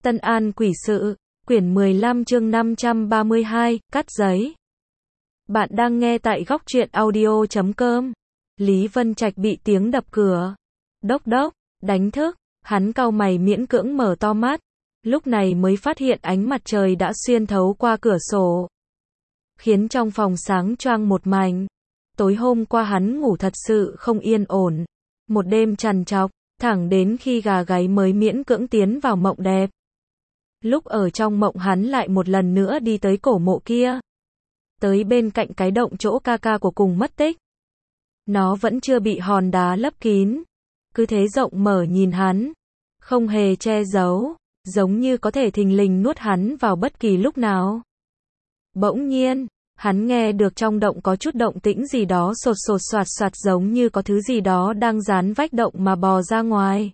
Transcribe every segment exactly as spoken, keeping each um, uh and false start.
Tân An Quỷ Sự, quyển mười lăm chương năm trăm ba mươi hai, cắt giấy. Bạn đang nghe tại góc truyện audio chấm com. Lý Vân Trạch bị tiếng đập cửa. Đốc đốc, đánh thức, hắn cau mày miễn cưỡng mở to mắt. Lúc này mới phát hiện ánh mặt trời đã xuyên thấu qua cửa sổ, khiến trong phòng sáng choang một mảnh. Tối hôm qua hắn ngủ thật sự không yên ổn. Một đêm trằn trọc, thẳng đến khi gà gáy mới miễn cưỡng tiến vào mộng đẹp. Lúc ở trong mộng hắn lại một lần nữa đi tới cổ mộ kia. Tới bên cạnh cái động chỗ ca ca của cùng mất tích. Nó vẫn chưa bị hòn đá lấp kín. Cứ thế rộng mở nhìn hắn. Không hề che giấu. Giống như có thể thình lình nuốt hắn vào bất kỳ lúc nào. Bỗng nhiên, hắn nghe được trong động có chút động tĩnh gì đó sột sột soạt soạt giống như có thứ gì đó đang dán vách động mà bò ra ngoài.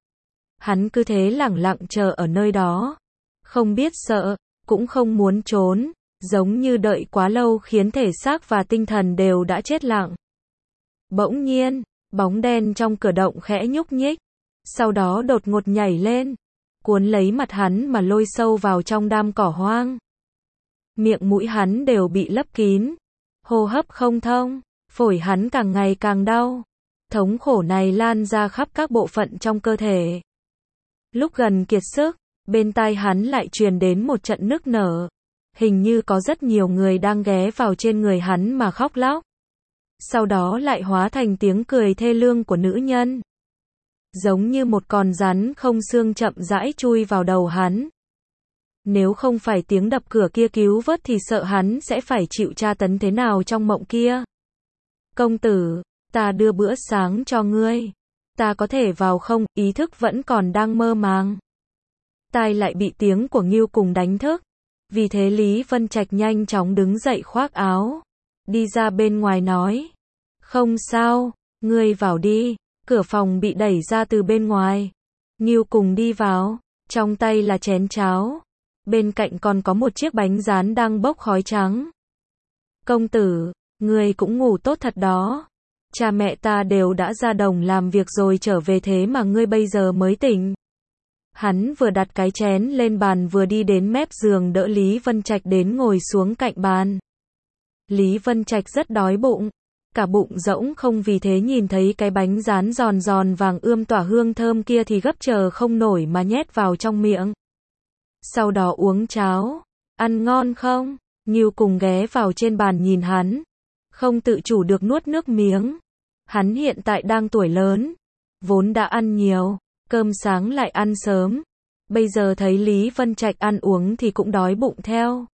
Hắn cứ thế lẳng lặng chờ ở nơi đó. Không biết sợ, cũng không muốn trốn, giống như đợi quá lâu khiến thể xác và tinh thần đều đã chết lặng. Bỗng nhiên, bóng đen trong cửa động khẽ nhúc nhích, sau đó đột ngột nhảy lên, cuốn lấy mặt hắn mà lôi sâu vào trong đám cỏ hoang. Miệng mũi hắn đều bị lấp kín, hô hấp không thông, phổi hắn càng ngày càng đau. Thống khổ này lan ra khắp các bộ phận trong cơ thể. Lúc gần kiệt sức, bên tai hắn lại truyền đến một trận nức nở. Hình như có rất nhiều người đang ghé vào trên người hắn mà khóc lóc. Sau đó lại hóa thành tiếng cười thê lương của nữ nhân. Giống như một con rắn không xương chậm rãi chui vào đầu hắn. Nếu không phải tiếng đập cửa kia cứu vớt thì sợ hắn sẽ phải chịu tra tấn thế nào trong mộng kia. Công tử, ta đưa bữa sáng cho ngươi. Ta có thể vào không? Ý thức vẫn còn đang mơ màng. Tai lại bị tiếng của Ngưu Cùng đánh thức. Vì thế Lý Vân Trạch nhanh chóng đứng dậy khoác áo. Đi ra bên ngoài nói. Không sao, ngươi vào đi. Cửa phòng bị đẩy ra từ bên ngoài. Ngưu Cùng đi vào. Trong tay là chén cháo. Bên cạnh còn có một chiếc bánh rán đang bốc khói trắng. Công tử, ngươi cũng ngủ tốt thật đó. Cha mẹ ta đều đã ra đồng làm việc rồi trở về thế mà ngươi bây giờ mới tỉnh. Hắn vừa đặt cái chén lên bàn vừa đi đến mép giường đỡ Lý Vân Trạch đến ngồi xuống cạnh bàn. Lý Vân Trạch rất đói bụng. Cả bụng rỗng không, vì thế nhìn thấy cái bánh rán giòn giòn vàng ươm tỏa hương thơm kia thì gấp chờ không nổi mà nhét vào trong miệng. Sau đó uống cháo. Ăn ngon không? Ngưu Cùng ghé vào trên bàn nhìn hắn. Không tự chủ được nuốt nước miếng. Hắn hiện tại đang tuổi lớn. Vốn đã ăn nhiều. Cơm sáng lại ăn sớm. Bây giờ thấy Lý Vân Trạch ăn uống thì cũng đói bụng theo.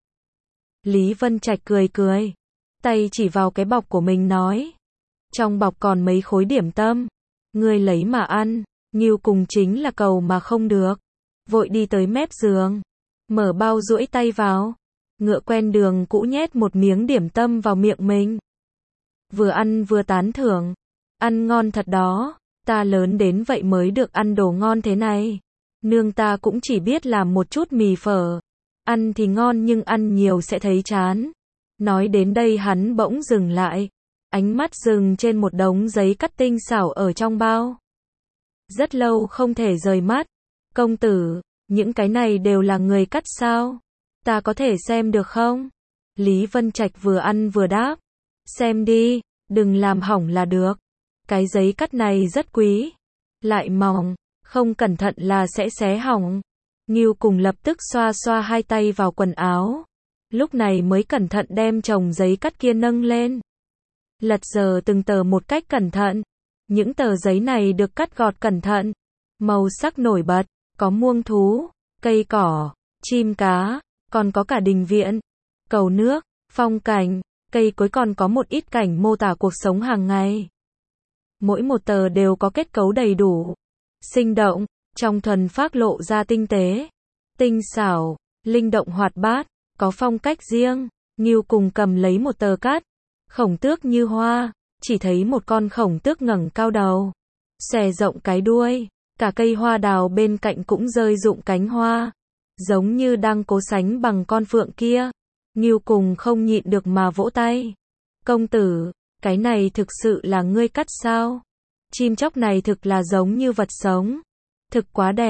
Lý Vân Trạch cười cười. Tay chỉ vào cái bọc của mình nói. Trong bọc còn mấy khối điểm tâm. Ngươi lấy mà ăn. Ngưu Cùng chính là cầu mà không được. Vội đi tới mép giường. Mở bao duỗi tay vào. Ngựa quen đường cũ nhét một miếng điểm tâm vào miệng mình. Vừa ăn vừa tán thưởng. Ăn ngon thật đó. Ta lớn đến vậy mới được ăn đồ ngon thế này. Nương ta cũng chỉ biết làm một chút mì phở. Ăn thì ngon nhưng ăn nhiều sẽ thấy chán. Nói đến đây hắn bỗng dừng lại. Ánh mắt dừng trên một đống giấy cắt tinh xảo ở trong bao. Rất lâu không thể rời mắt. Công tử, những cái này đều là người cắt sao? Ta có thể xem được không? Lý Vân Trạch vừa ăn vừa đáp. Xem đi, đừng làm hỏng là được. Cái giấy cắt này rất quý. Lại mỏng, không cẩn thận là sẽ xé hỏng. Ngưu Cùng lập tức xoa xoa hai tay vào quần áo. Lúc này mới cẩn thận đem chồng giấy cắt kia nâng lên. Lật dở từng tờ một cách cẩn thận. Những tờ giấy này được cắt gọt cẩn thận. Màu sắc nổi bật, có muông thú, cây cỏ, chim cá, còn có cả đình viện, cầu nước, phong cảnh, cây cối, còn có một ít cảnh mô tả cuộc sống hàng ngày. Mỗi một tờ đều có kết cấu đầy đủ, sinh động, trong thuần phác lộ ra tinh tế, tinh xảo, linh động hoạt bát, có phong cách riêng. Ngưu Cùng cầm lấy một tờ cắt, khổng tước như hoa, chỉ thấy một con khổng tước ngẩng cao đầu, xòe rộng cái đuôi, cả cây hoa đào bên cạnh cũng rơi rụng cánh hoa, giống như đang cố sánh bằng con phượng kia. Ngưu Cùng không nhịn được mà vỗ tay. Công tử, cái này thực sự là ngươi cắt sao? Chim chóc này thực là giống như vật sống. Thực quá đẹp.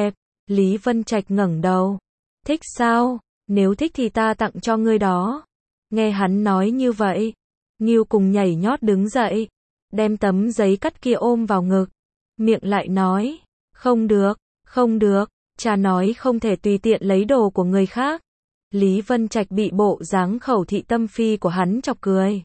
Lý Vân Trạch ngẩng đầu. Thích sao? Nếu thích thì ta tặng cho ngươi đó. Nghe hắn nói như vậy, Ngưu Cùng nhảy nhót đứng dậy, đem tấm giấy cắt kia ôm vào ngực, miệng lại nói, không được, không được, cha nói không thể tùy tiện lấy đồ của người khác. Lý Vân Trạch bị bộ dáng khẩu thị tâm phi của hắn chọc cười.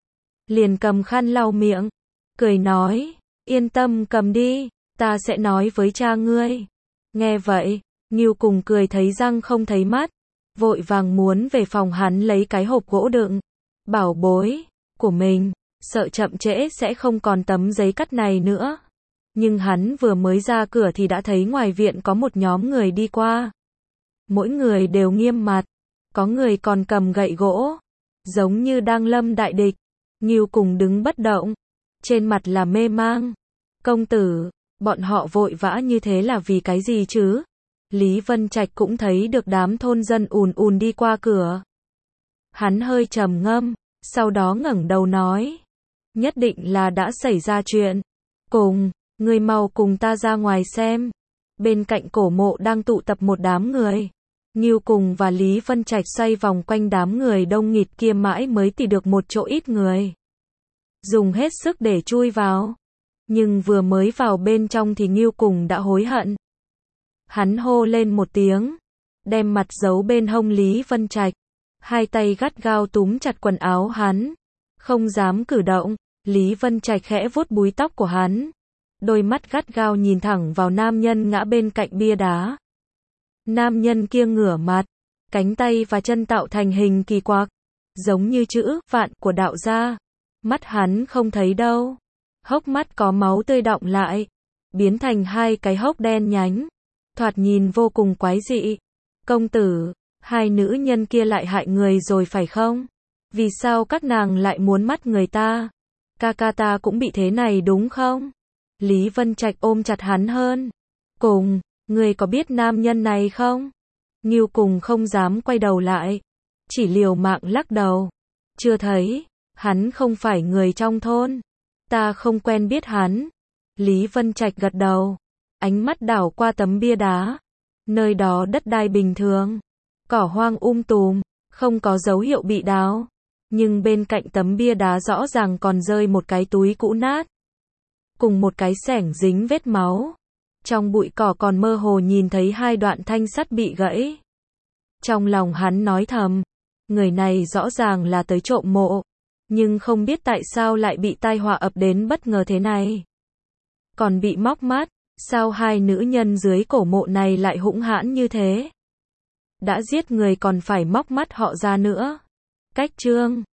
Liền cầm khăn lau miệng, cười nói, yên tâm cầm đi, ta sẽ nói với cha ngươi. Nghe vậy, Ngưu Cùng cười thấy răng không thấy mắt, vội vàng muốn về phòng hắn lấy cái hộp gỗ đựng bảo bối của mình, sợ chậm trễ sẽ không còn tấm giấy cắt này nữa. Nhưng hắn vừa mới ra cửa thì đã thấy ngoài viện có một nhóm người đi qua. Mỗi người đều nghiêm mặt, có người còn cầm gậy gỗ, giống như đang lâm đại địch. Ngưu Cùng đứng bất động, trên mặt là mê mang. Công tử, bọn họ vội vã như thế là vì cái gì chứ? Lý Vân Trạch cũng thấy được đám thôn dân ùn ùn đi qua cửa. Hắn hơi trầm ngâm, sau đó ngẩng đầu nói, nhất định là đã xảy ra chuyện. Cùng, người mau cùng ta ra ngoài xem. Bên cạnh cổ mộ đang tụ tập một đám người. Ngưu Cùng và Lý Vân Trạch xoay vòng quanh đám người đông nghịt kia mãi mới tìm được một chỗ ít người. Dùng hết sức để chui vào. Nhưng vừa mới vào bên trong thì Ngưu Cùng đã hối hận. Hắn hô lên một tiếng, đem mặt giấu bên hông Lý Vân Trạch. Hai tay gắt gao túm chặt quần áo hắn, không dám cử động. Lý Vân Trạch khẽ vuốt búi tóc của hắn, đôi mắt gắt gao nhìn thẳng vào nam nhân ngã bên cạnh bia đá. Nam nhân kia ngửa mặt, cánh tay và chân tạo thành hình kỳ quặc, giống như chữ vạn của đạo gia. Mắt hắn không thấy đâu, hốc mắt có máu tươi đọng lại, biến thành hai cái hốc đen nhánh, thoạt nhìn vô cùng quái dị. Công tử, hai nữ nhân kia lại hại người rồi phải không? Vì sao các nàng lại muốn mắt người ta? Ca ca ta cũng bị thế này đúng không? Lý Vân Trạch ôm chặt hắn hơn. Cùng, người có biết nam nhân này không? Ngưu Cùng không dám quay đầu lại, chỉ liều mạng lắc đầu. Chưa thấy, hắn không phải người trong thôn. Ta không quen biết hắn. Lý Vân Trạch gật đầu, ánh mắt đảo qua tấm bia đá. Nơi đó đất đai bình thường, cỏ hoang um tùm, không có dấu hiệu bị đào. Nhưng bên cạnh tấm bia đá rõ ràng còn rơi một cái túi cũ nát, cùng một cái xẻng dính vết máu. Trong bụi cỏ còn mơ hồ nhìn thấy hai đoạn thanh sắt bị gãy. Trong lòng hắn nói thầm, người này rõ ràng là tới trộm mộ, nhưng không biết tại sao lại bị tai họa ập đến bất ngờ thế này. Còn bị móc mắt, sao hai nữ nhân dưới cổ mộ này lại hũng hãn như thế? Đã giết người còn phải móc mắt họ ra nữa. Cách chương